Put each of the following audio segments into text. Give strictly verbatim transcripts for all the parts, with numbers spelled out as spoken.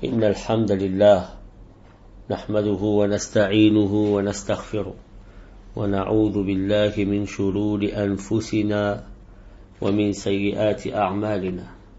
إن الحمد لله نحمده ونستعينه ونستغفره ونعوذ بالله من شرور أنفسنا ومن سيئات أعمالنا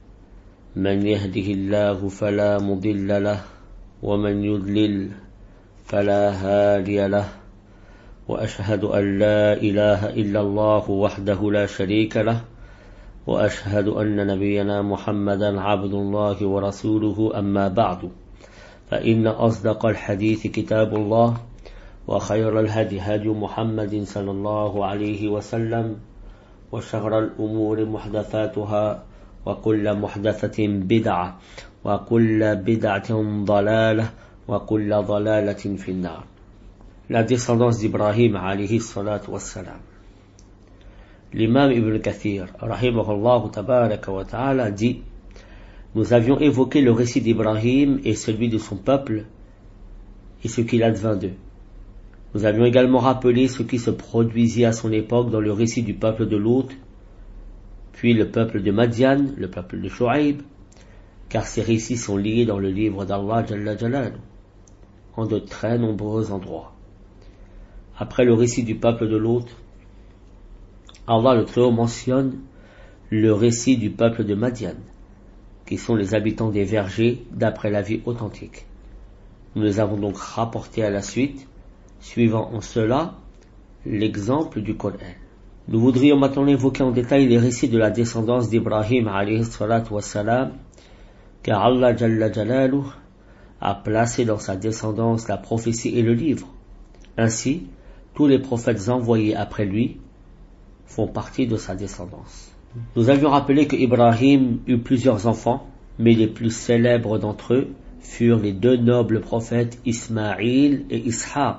من يهده الله فلا مضل له ومن يضلل فلا هادي له وأشهد أن لا إله إلا الله وحده لا شريك له وأشهد أن نبينا محمدا عبد الله ورسوله أما بعد فإن أصدق الحديث كتاب الله وخير الهدي هدي محمد صلى الله عليه وسلم وشر الأمور محدثاتها وكل محدثة بدعة وكل بدعة ضلالة وكل ضلالة في النار. La descendance d'Ibrahim alayhi salatu wassalam. L'imam Ibn Kathir rahimahullah tabaraka wa ta'ala dit: nous avions évoqué le récit d'Ibrahim et celui de son peuple et ce qu'il advint d'eux. Nous avions également rappelé ce qui se produisit à son époque dans le récit du peuple de Lot, puis le peuple de Madian, le peuple de Shu'aib, car ces récits sont liés dans le livre d'Allah Jalla Jalaluhu en de très nombreux endroits. Après le récit du peuple de Lot, Allah le Très-Haut mentionne le récit du peuple de Madian, qui sont les habitants des vergers d'après la vie authentique. Nous les avons donc rapportés à la suite, suivant en cela l'exemple du Coran. Nous voudrions maintenant évoquer en détail les récits de la descendance d'Ibrahim alayhi salatu wassalam, car Allah Jalla Jalaluhu a placé dans sa descendance la prophétie et le livre. Ainsi, tous les prophètes envoyés après lui font partie de sa descendance. Nous avions rappelé que Ibrahim eut plusieurs enfants, mais les plus célèbres d'entre eux furent les deux nobles prophètes Ismaïl et Ishaq.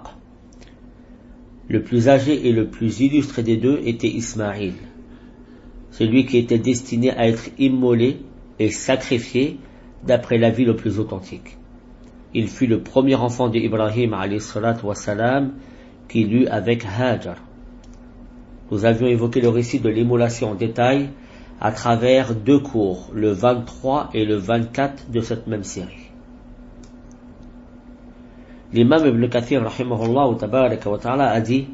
Le plus âgé et le plus illustre des deux était Ismaïl, celui qui était destiné à être immolé et sacrifié d'après l'avis le plus authentique. Il fut le premier enfant d'Ibrahim alayhi salatu wassalam qu'il eut avec Hajar. Nous avions évoqué le récit de l'immolation en détail à travers deux cours, le vingt-trois et le vingt-quatre de cette même série. L'imam Ibn Kathir rahimahullah tabaraka wa ta'ala a dit: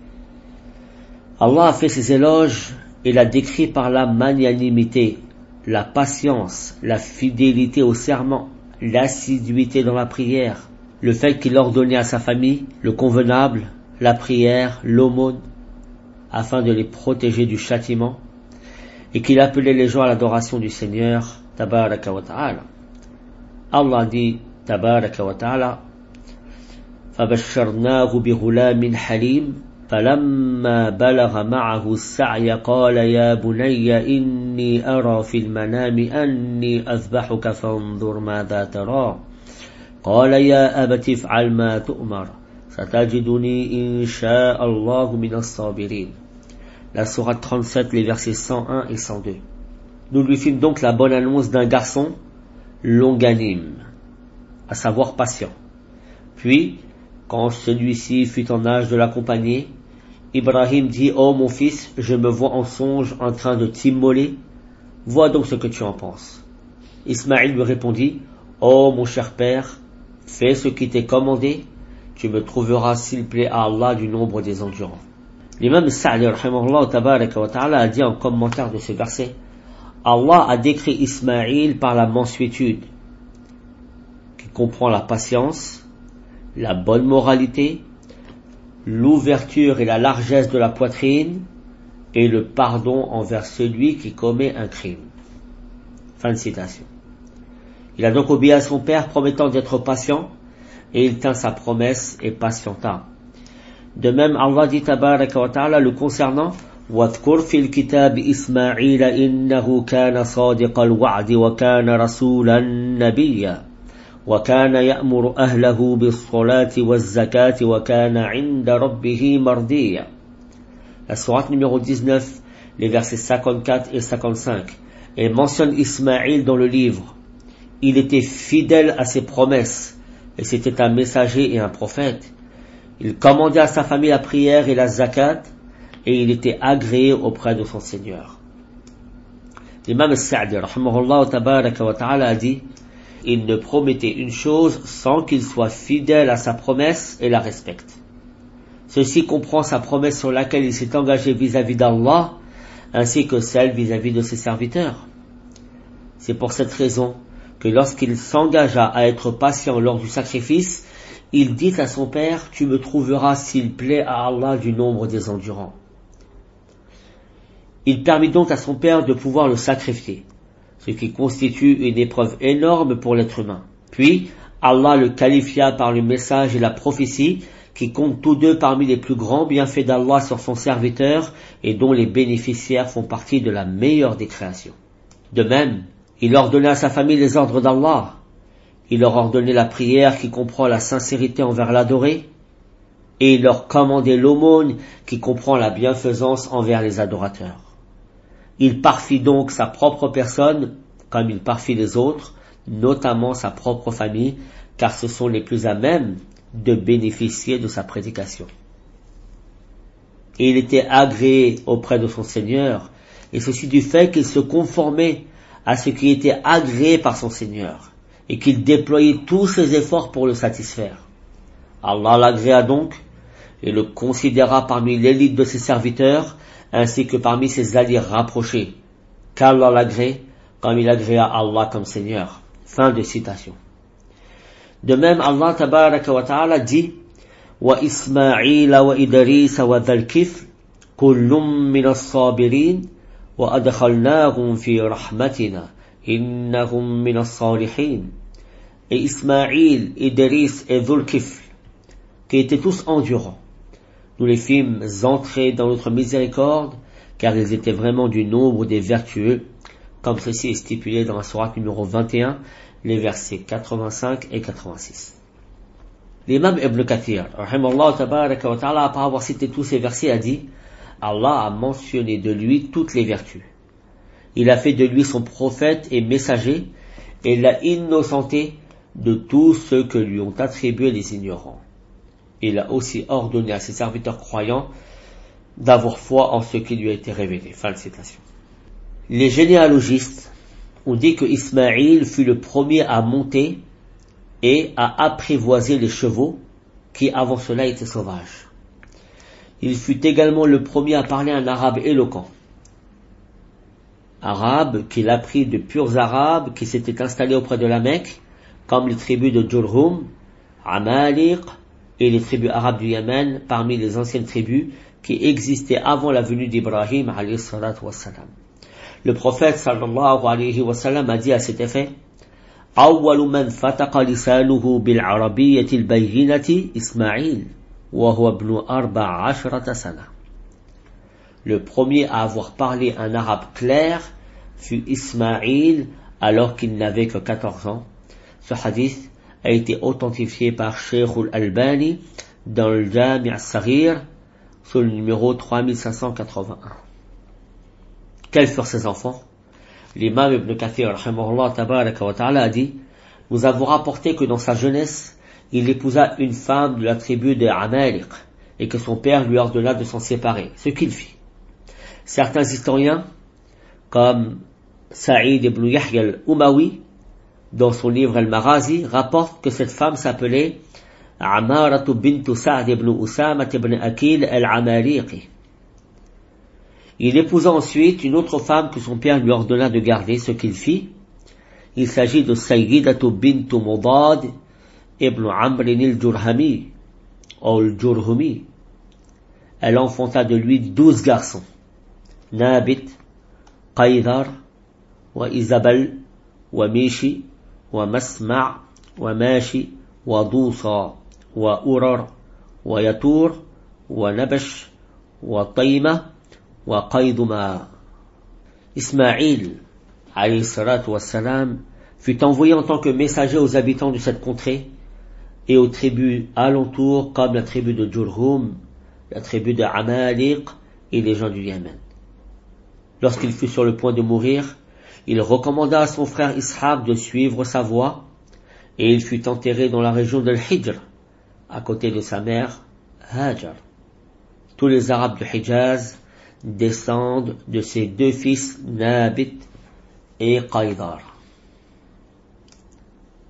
Allah a fait ses éloges et l'a décrit par la magnanimité, la patience, la fidélité au serment, l'assiduité dans la prière, le fait qu'il ordonnait à sa famille le convenable, la prière, l'aumône, afin de les protéger du châtiment, et qu'il appelait les gens à l'adoration du Seigneur tabaraka wa ta'ala. Allah dit tabaraka wa ta'ala: فَبَشَّرْنَاهُ بِغُلَامٍ حَلِيمٍ فَلَمَّا بَلَغَ مَعَهُ السَّعْيَ قَالَ يَا بُنَيَّ إِنِّي أَرَى فِي الْمَنَامِ أَنِّي أَذْبَحُكَ فَانظُرْ مَاذَا تَرَى قَالَ يَا أَبَتِ افْعَلْ مَا تُؤْمَرُ سَتَجِدُنِي إِنْ شَاءَ اللَّهُ مِنَ الصَّابِرِينَ. La sourate trente-sept, les versets cent un et cent deux. Nous lui fîmes donc la bonne annonce d'un garçon longanime, à savoir patient. Puis, quand celui-ci fut en âge de l'accompagner, Ibrahim dit: ô mon fils, je me vois en songe en train de t'immoler, vois donc ce que tu en penses. Ismaïl lui répondit: ô mon cher père, fais ce qui t'est commandé, tu me trouveras s'il plaît à Allah du nombre des endurants. L'imam Sa'di rahimahullah tabaraka wa ta'ala a dit en commentaire de ce verset: Allah a décrit Ismaïl par la mansuétude, qui comprend la patience, la bonne moralité, l'ouverture et la largesse de la poitrine, et le pardon envers celui qui commet un crime. Fin de citation. Il a donc obéi à son père, promettant d'être patient, et il tint sa promesse et patienta. De même, Allah dit tabaraka wa ta'ala le concernant: وَاذْكُرْ فِي الْكِتَابِ إِسْمَاعِيلَ إِنَّهُ كَانَ صَادِقَ الْوَعْدِ وَكَانَ رَسُولًا نَبِيًّا وَكَانَ يَأْمُرُ أَهْلَهُ بِالصَّلَاةِ وَالزَّكَاةِ وَكَانَ عِنْدَ رَبِّهِ مَرْضِيًّا. La sourate numéro dix-neuf, les versets cinquante-quatre et cinquante-cinq, et mentionne Ismaïl dans le livre. Il était fidèle à ses promesses, et c'était un messager et un prophète. Il commandait à sa famille la prière et la zakat, et il était agréé auprès de son Seigneur. L'imam Sa'di rahimahullah tabaraka wa ta'ala a dit: il ne promettait une chose sans qu'il soit fidèle à sa promesse et la respecte. Ceci comprend sa promesse sur laquelle il s'est engagé vis-à-vis d'Allah, ainsi que celle vis-à-vis de ses serviteurs. C'est pour cette raison que lorsqu'il s'engagea à être patient lors du sacrifice, il dit à son père, « Tu me trouveras, s'il plaît à Allah, du nombre des endurants. » Il permit donc à son père de pouvoir le sacrifier, ce qui constitue une épreuve énorme pour l'être humain. Puis, Allah le qualifia par le message et la prophétie, qui comptent tous deux parmi les plus grands bienfaits d'Allah sur son serviteur et dont les bénéficiaires font partie de la meilleure des créations. De même, il ordonna à sa famille les ordres d'Allah. Il leur ordonnait la prière qui comprend la sincérité envers l'adoré, et il leur commandait l'aumône qui comprend la bienfaisance envers les adorateurs. Il parfit donc sa propre personne comme il parfit les autres, notamment sa propre famille, car ce sont les plus à même de bénéficier de sa prédication. Et il était agréé auprès de son Seigneur, et ceci du fait qu'il se conformait à ce qui était agréé par son Seigneur, et qu'il déployait tous ses efforts pour le satisfaire. Allah l'agréa donc, et le considéra parmi l'élite de ses serviteurs, ainsi que parmi ses alliés rapprochés, qu'Allah l'agrée, comme il agréa Allah comme Seigneur. Fin de citation. De même, Allah tabaraka wa ta'ala dit wa Ismaïla wa Idris wa dhal kifl kullum min as-sabirin wa adkhalnahum fi rahmatina innahum min as-salihin. Et Ismaïl, Idris et Dhul Kifl, qui étaient tous endurants, nous les fîmes entrer dans notre miséricorde, car ils étaient vraiment du nombre des vertueux, comme ceci est stipulé dans la sourate numéro vingt et un, les versets quatre-vingt-cinq et quatre-vingt-six. L'imam Ibn Kathir, rahimallahu tabaraka wa ta'ala, après avoir cité tous ces versets, a dit, Allah a mentionné de lui toutes les vertus. Il a fait de lui son prophète et messager, et l'a innocenté de tous ceux que lui ont attribué les ignorants. Il a aussi ordonné à ses serviteurs croyants d'avoir foi en ce qui lui a été révélé. Fin de citation. Les généalogistes ont dit que Ismaïl fut le premier à monter et à apprivoiser les chevaux qui avant cela étaient sauvages. Il fut également le premier à parler un arabe éloquent. Arabe qu'il apprit de purs arabes qui s'étaient installés auprès de la Mecque, comme les tribus de Jurhum, Amaliq et les tribus arabes du Yémen parmi les anciennes tribus qui existaient avant la venue d'Ibrahim alayhi salatu wassalam. Le prophète sallallahu alayhi wa sallam a dit à cet effet: Awwalu man fataqa lisanuhu bil arabiyyati al bayyinati Ismaïl wa huwa ibn arba'a ashrata sana. Le premier à avoir parlé un arabe clair fut Ismaïl alors qu'il n'avait que quatorze ans. Ce hadith a été authentifié par Cheikh al-Albani dans le Jami' al-Saghir sur le numéro trois mille cinq cent quatre-vingt-un. Quels furent ses enfants? L'imam Ibn Kathir rahimahullah tabaraka wa ta'ala a dit: nous avons rapporté que dans sa jeunesse, il épousa une femme de la tribu de Amaliq et que son père lui ordonna de s'en séparer, ce qu'il fit. Certains historiens, comme Saïd ibn Yahya al-Umawi, dans son livre Al-Maghazi, rapportent que cette femme s'appelait Amaratu bint Sa'd ibn Usama ibn Akil al-Amaliqi. Il épousa ensuite une autre femme que son père lui ordonna de garder, ce qu'il fit. Il s'agit de Sayyidatu bint Mudad ibn Amr al-Jurhami, ou al-Jurhumi. Elle enfanta de lui douze garçons: Nabit, Qaydar, wa Isabel, wa Mishi, wa Masma', wa Mashi, wa Dousa, wa Urar, wa Yatur, wa Nabash, wa Tayma, wa Qayduma. Ismaïl, alayhi salatu wassalam, fut envoyé en tant que messager aux habitants de cette contrée et aux tribus alentours comme la tribu de Jurhum, la tribu de Amaliq et les gens du Yémen. Lorsqu'il fut sur le point de mourir, il recommanda à son frère Ishaq de suivre sa voie et il fut enterré dans la région de l'Hijr, à côté de sa mère Hajar. Tous les Arabes du Hijaz descendent de ses deux fils Nabit et Qaydar.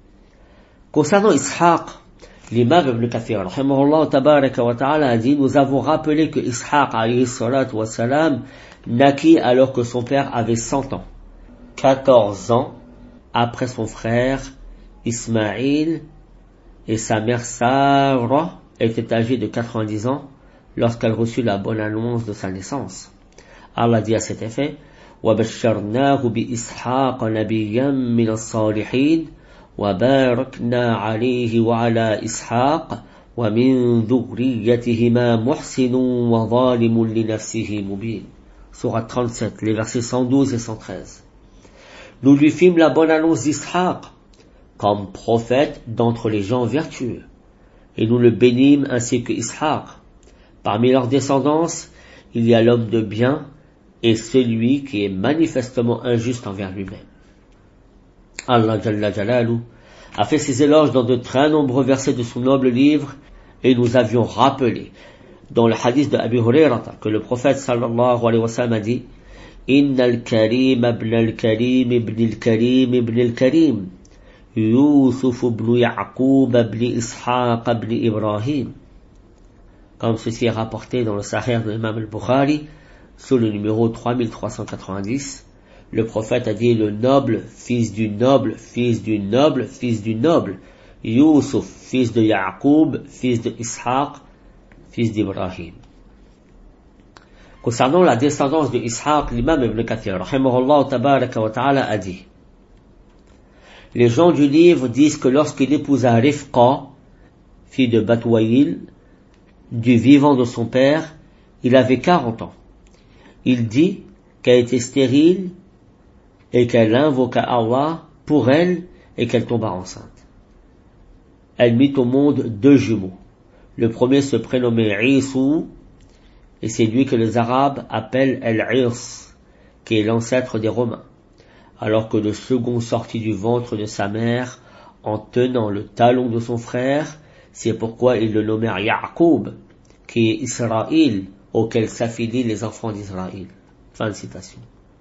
Concernant Ishaq, l'imam Ibn Kathir, rahimahullah tabaraka wa ta'ala, a dit, nous avons rappelé que Ishaq, alayhi salatu wa salam, naquit alors que son père avait cent ans, quatorze ans après son frère Ismaïl, et sa mère Sarah était âgée de quatre-vingt-dix ans lorsqu'elle reçut la bonne annonce de sa naissance. Allah dit à cet effet, وَبَشَّرْنَاهُ بِإِسْحَاقَ نَبِيًّا مِنَ الصَّالِحِينَ وَبَارَكْنَا عَلَيْهِ وَعَلَى إِسْحَاقَ وَمِنْ ذُرِّيَّتِهِمَا مُحْسِنٌ وَظَالِمٌ لِنَفْسِهِ مُبِينٌ. Sourate trente-sept, les versets cent douze et cent treize. Nous lui fîmes la bonne annonce d'Ishaq comme prophète d'entre les gens vertueux, et nous le bénîmes ainsi que Ishaq. Parmi leur descendance, il y a l'homme de bien et celui qui est manifestement injuste envers lui-même. Allah Jalla Jalalu a fait ses éloges dans de très nombreux versets de son noble livre, et nous avions rappelé dans le hadith de Abi Hurayrata que le prophète sallallahu alayhi wa sallam a dit, Inna al-karim ibn al-karim ibn al-karim ibn al-karim Yusuf ibn Ya'qub ibn Ishaq ibn Ibrahim. Comme ceci est rapporté dans le Sahih de l'imam al-Bukhari, sous le numéro trois mille trois cent quatre-vingt-dix, le prophète a dit, le noble, fils du noble, fils du noble, fils du noble, Yusuf, fils de Ya'qub, fils de Ishaq, fils d'Ibrahim. Concernant la descendance de Ishaq, l'imam Ibn Kathir, rahimahullah tabaraka wa ta'ala, a dit, les gens du livre disent que lorsqu'il épousa Rifqa, fille de Batwaïl, du vivant de son père, il avait quarante ans. Il dit qu'elle était stérile et qu'elle invoqua Allah pour elle et qu'elle tomba enceinte. Elle mit au monde deux jumeaux. Le premier se prénommait Isou, et c'est lui que les Arabes appellent El-Irs, qui est l'ancêtre des Romains, alors que le second sortit du ventre de sa mère en tenant le talon de son frère. C'est pourquoi ils le nommèrent Ya'qub, qui est Israël, auquel s'affilient les enfants d'Israël. Fin de citation.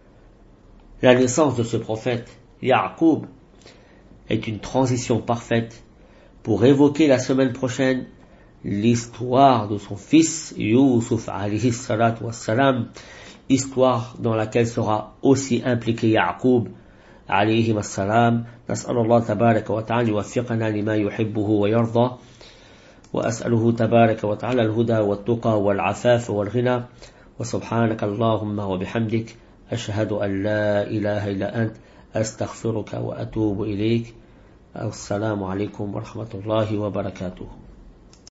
La naissance de ce prophète, Ya'qub, est une transition parfaite pour évoquer la semaine prochaine l'histoire de son fils, Yusuf alayhi salatu wassalam, histoire dans laquelle sera aussi impliqué Ya'qub alayhi wassalam. نسأل الله تبارك وتعالى يوفقنا لما يحبه ويرضى وأسأله تبارك وتعالى الهدى والتقى والعفاف والغنى وسبحانك اللهم وبحمدك أشهد أن لا إله إلا أنت أستغفرك وأتوب إليك. السلام عليكم ورحمة الله وبركاته.